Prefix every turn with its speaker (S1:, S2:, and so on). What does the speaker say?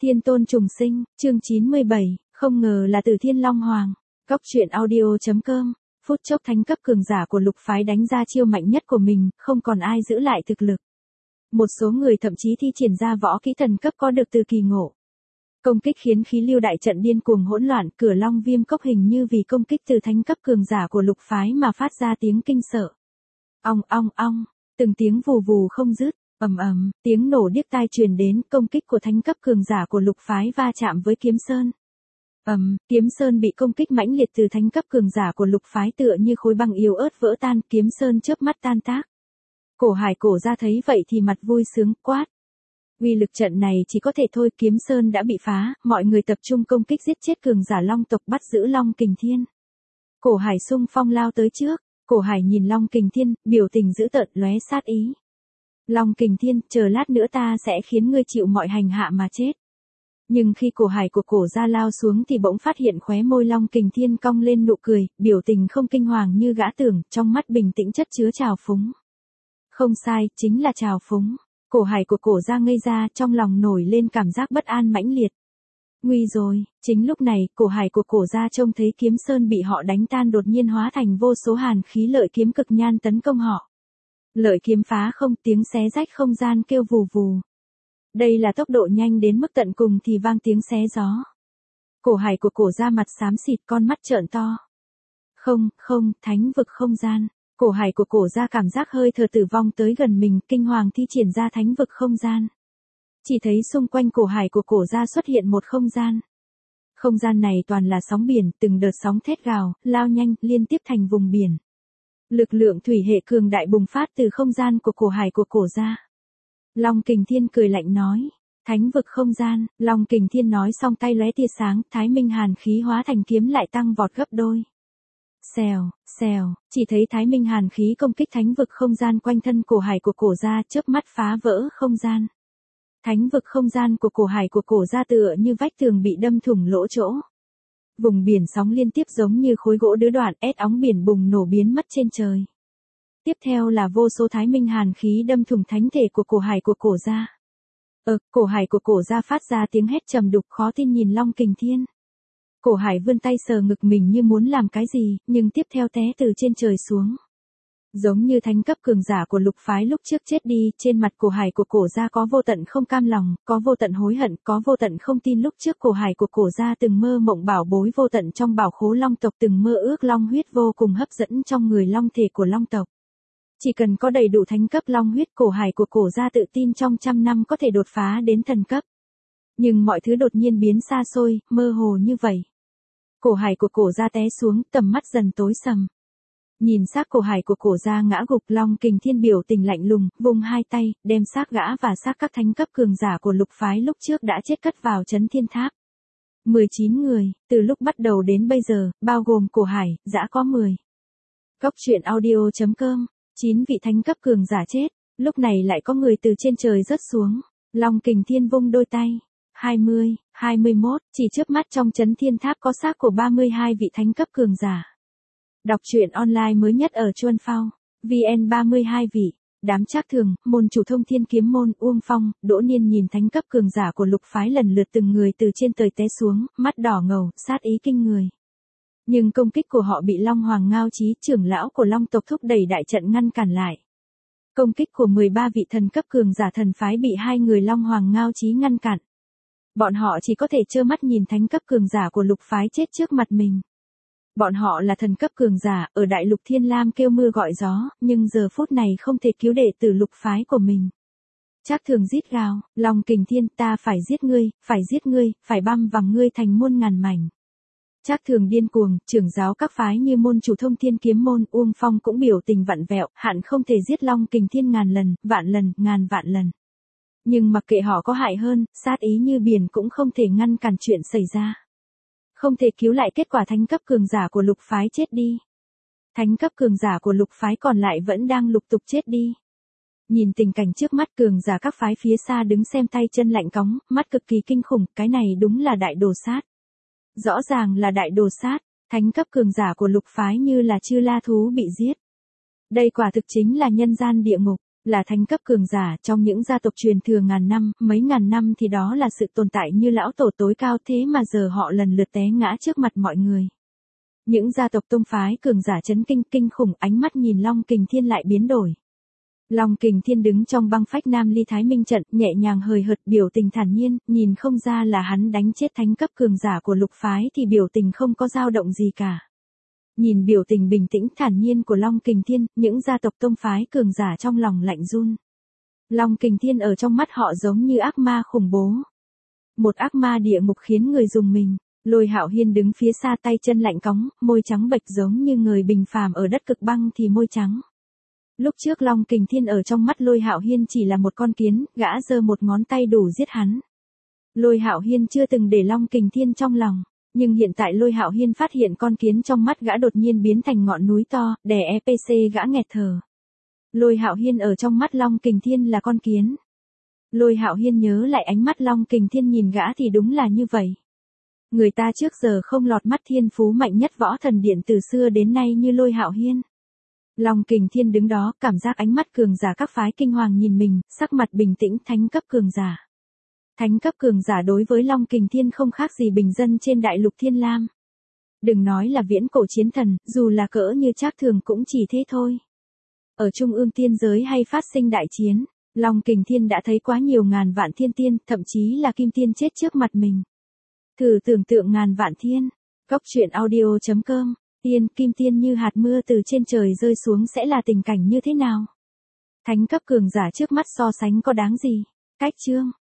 S1: Thiên tôn trùng sinh, chương 97, không ngờ là từ Thiên Long Hoàng. Góc truyện audio.com. Phút chốc thánh cấp cường giả của lục phái đánh ra chiêu mạnh nhất của mình, không còn ai giữ lại thực lực. Một số người thậm chí thi triển ra võ kỹ thần cấp có được từ kỳ ngộ. Công kích khiến khí lưu đại trận điên cuồng hỗn loạn, Cửa Long Viêm Cốc hình như vì công kích từ thánh cấp cường giả của lục phái mà phát ra tiếng kinh sợ. Ong ong ong, từng tiếng vù vù không dứt. Ầm ầm, tiếng nổ điếc tai truyền đến, công kích của thánh cấp cường giả của lục phái va chạm với kiếm sơn. Kiếm sơn bị công kích mãnh liệt từ thánh cấp cường giả của lục phái tựa như khối băng yếu ớt vỡ tan, kiếm sơn chớp mắt tan tác. Cổ Hải Cổ Gia thấy vậy thì mặt vui sướng quát. Uy lực trận này chỉ có thể thôi, kiếm sơn đã bị phá, mọi người tập trung công kích giết chết cường giả Long tộc, bắt giữ Long Kình Thiên. Cổ Hải xung phong lao tới trước, Cổ Hải nhìn Long Kình Thiên, biểu tình dữ tợn lóe sát ý. Long Kình Thiên, chờ lát nữa ta sẽ khiến ngươi chịu mọi hành hạ mà chết. Nhưng khi Cổ Hải của Cổ Gia lao xuống thì bỗng phát hiện khóe môi Long Kình Thiên cong lên nụ cười, biểu tình không kinh hoàng như gã tưởng, trong mắt bình tĩnh chất chứa trào phúng. Không sai, chính là trào phúng. Cổ Hải của Cổ Gia ngây ra, trong lòng nổi lên cảm giác bất an mãnh liệt. Nguy rồi, chính lúc này, Cổ Hải của Cổ Gia trông thấy kiếm sơn bị họ đánh tan đột nhiên hóa thành vô số hàn khí lợi kiếm cực nhan tấn công họ. Lợi kiếm phá không, tiếng xé rách không gian kêu vù vù. Đây là tốc độ nhanh đến mức tận cùng thì vang tiếng xé gió. Cổ Hải của Cổ Gia mặt xám xịt, con mắt trợn to. Không, thánh vực không gian. Cổ Hải của Cổ Gia cảm giác hơi thở tử vong tới gần mình, kinh hoàng thi triển ra thánh vực không gian. Chỉ thấy xung quanh Cổ Hải của Cổ Gia xuất hiện một không gian. Không gian này toàn là sóng biển, từng đợt sóng thét gào, lao nhanh, liên tiếp thành vùng biển. Lực lượng thủy hệ cường đại bùng phát từ không gian của Cổ Hải của Cổ Gia. Long Kình Thiên cười lạnh nói. Thánh vực không gian, Long Kình Thiên nói xong tay lóe tia sáng, Thái Minh hàn khí hóa thành kiếm lại tăng vọt gấp đôi. Xèo, chỉ thấy Thái Minh hàn khí công kích thánh vực không gian quanh thân Cổ Hải của Cổ Gia, chớp mắt phá vỡ không gian. Thánh vực không gian của Cổ Hải của Cổ Gia tựa như vách tường bị đâm thủng lỗ chỗ. Vùng biển sóng liên tiếp giống như khối gỗ đứt đoạn, ét óng biển bùng nổ biến mất trên trời. Tiếp theo là vô số Thái Minh hàn khí đâm thủng thánh thể của Cổ Hải của Cổ Gia. Cổ Hải của Cổ Gia phát ra tiếng hét trầm đục khó tin nhìn Long Kình Thiên. Cổ Hải vươn tay sờ ngực mình như muốn làm cái gì, nhưng tiếp theo té từ trên trời xuống. Giống như thánh cấp cường giả của lục phái lúc trước chết đi, trên mặt Cổ Hải của Cổ Gia có vô tận không cam lòng, có vô tận hối hận, có vô tận không tin lúc trước Cổ Hải của Cổ Gia từng mơ mộng bảo bối vô tận trong bảo khố Long tộc, từng mơ ước long huyết vô cùng hấp dẫn trong người long thể của Long tộc. Chỉ cần có đầy đủ thánh cấp long huyết, Cổ Hải của Cổ Gia tự tin trong 100 năm có thể đột phá đến thần cấp. Nhưng mọi thứ đột nhiên biến xa xôi, mơ hồ như vậy. Cổ Hải của Cổ Gia té xuống, tầm mắt dần tối sầm. Nhìn xác Cổ Hải của Cổ Gia ngã gục, Long Kình Thiên biểu tình lạnh lùng, vung hai tay, đem xác gã và xác các thánh cấp cường giả của lục phái lúc trước đã chết cất vào Trấn Thiên Tháp. 19 người, từ lúc bắt đầu đến bây giờ, bao gồm Cổ Hải, dã có 10. Góc truyện audio.com, 9 vị thánh cấp cường giả chết, lúc này lại có người từ trên trời rớt xuống. Long Kình Thiên vung đôi tay. 20, 21, chỉ chớp mắt trong Trấn Thiên Tháp có xác của 32 vị thánh cấp cường giả. Đọc truyện online mới nhất ở Chuân Phao, VN 32 vị, đám Trác Thường, môn chủ Thông Thiên Kiếm môn, Uông Phong, Đỗ Niên nhìn thánh cấp cường giả của lục phái lần lượt từng người từ trên trời té xuống, mắt đỏ ngầu, sát ý kinh người. Nhưng công kích của họ bị Long Hoàng Ngao Chí, trưởng lão của Long tộc thúc đẩy đại trận ngăn cản lại. Công kích của 13 vị thần cấp cường giả thần phái bị hai người Long Hoàng Ngao Chí ngăn cản. Bọn họ chỉ có thể trơ mắt nhìn thánh cấp cường giả của lục phái chết trước mặt mình. Bọn họ là thần cấp cường giả, ở đại lục Thiên Lam kêu mưa gọi gió, nhưng giờ phút này không thể cứu đệ tử lục phái của mình. Trác Thường rít gào, Long Kình Thiên, ta phải giết ngươi, phải băm vằm ngươi thành muôn ngàn mảnh. Trác Thường điên cuồng, trưởng giáo các phái như môn chủ Thông Thiên Kiếm môn, Uông Phong cũng biểu tình vặn vẹo, hạn không thể giết Long Kình Thiên ngàn lần, vạn lần, ngàn vạn lần. Nhưng mặc kệ họ có hại hơn, sát ý như biển cũng không thể ngăn cản chuyện xảy ra. Không thể cứu lại kết quả thánh cấp cường giả của lục phái chết đi. Thánh cấp cường giả của lục phái còn lại vẫn đang lục tục chết đi. Nhìn tình cảnh trước mắt, cường giả các phái phía xa đứng xem tay chân lạnh cóng, mắt cực kỳ kinh khủng, cái này đúng là đại đồ sát. Rõ ràng là đại đồ sát, thánh cấp cường giả của lục phái như là chư la thú bị giết. Đây quả thực chính là nhân gian địa ngục. Là thánh cấp cường giả trong những gia tộc truyền thừa ngàn năm, mấy ngàn năm thì đó là sự tồn tại như lão tổ tối cao, thế mà giờ họ lần lượt té ngã trước mặt mọi người. Những gia tộc tông phái cường giả chấn kinh kinh khủng, ánh mắt nhìn Long Kình Thiên lại biến đổi. Long Kình Thiên đứng trong băng phách Nam Ly Thái Minh trận, nhẹ nhàng hời hợt, biểu tình thản nhiên, nhìn không ra là hắn đánh chết thánh cấp cường giả của lục phái thì biểu tình không có dao động gì cả. Nhìn biểu tình bình tĩnh thản nhiên của Long Kình Thiên, những gia tộc tông phái cường giả trong lòng lạnh run. Long Kình Thiên ở trong mắt họ giống như ác ma khủng bố. Một ác ma địa ngục khiến người rùng mình. Lôi Hạo Hiên đứng phía xa, tay chân lạnh cóng, môi trắng bệch giống như người bình phàm ở đất cực băng thì môi trắng. Lúc trước Long Kình Thiên ở trong mắt Lôi Hạo Hiên chỉ là một con kiến, gã giơ một ngón tay đủ giết hắn. Lôi Hạo Hiên chưa từng để Long Kình Thiên trong lòng, nhưng hiện tại Lôi Hạo Hiên phát hiện con kiến trong mắt gã đột nhiên biến thành ngọn núi to, đè EPC gã nghẹt thở. Lôi Hạo Hiên ở trong mắt Long Kình Thiên là con kiến. Lôi Hạo Hiên nhớ lại ánh mắt Long Kình Thiên nhìn gã thì đúng là như vậy. Người ta trước giờ không lọt mắt thiên phú mạnh nhất võ thần điện từ xưa đến nay như Lôi Hạo Hiên. Long Kình Thiên đứng đó, cảm giác ánh mắt cường giả các phái kinh hoàng nhìn mình, sắc mặt bình tĩnh, thánh cấp cường giả. Thánh cấp cường giả đối với Long Kình Thiên không khác gì bình dân trên đại lục Thiên Lam. Đừng nói là viễn cổ chiến thần, dù là cỡ như Trác Thường cũng chỉ thế thôi. Ở trung ương tiên giới hay phát sinh đại chiến, Long Kình Thiên đã thấy quá nhiều ngàn vạn thiên tiên, thậm chí là kim tiên chết trước mặt mình. Thử tưởng tượng ngàn vạn thiên. Góc truyện audio.com. Tiên, kim tiên như hạt mưa từ trên trời rơi xuống sẽ là tình cảnh như thế nào? Thánh cấp cường giả trước mắt so sánh có đáng gì? Cách chương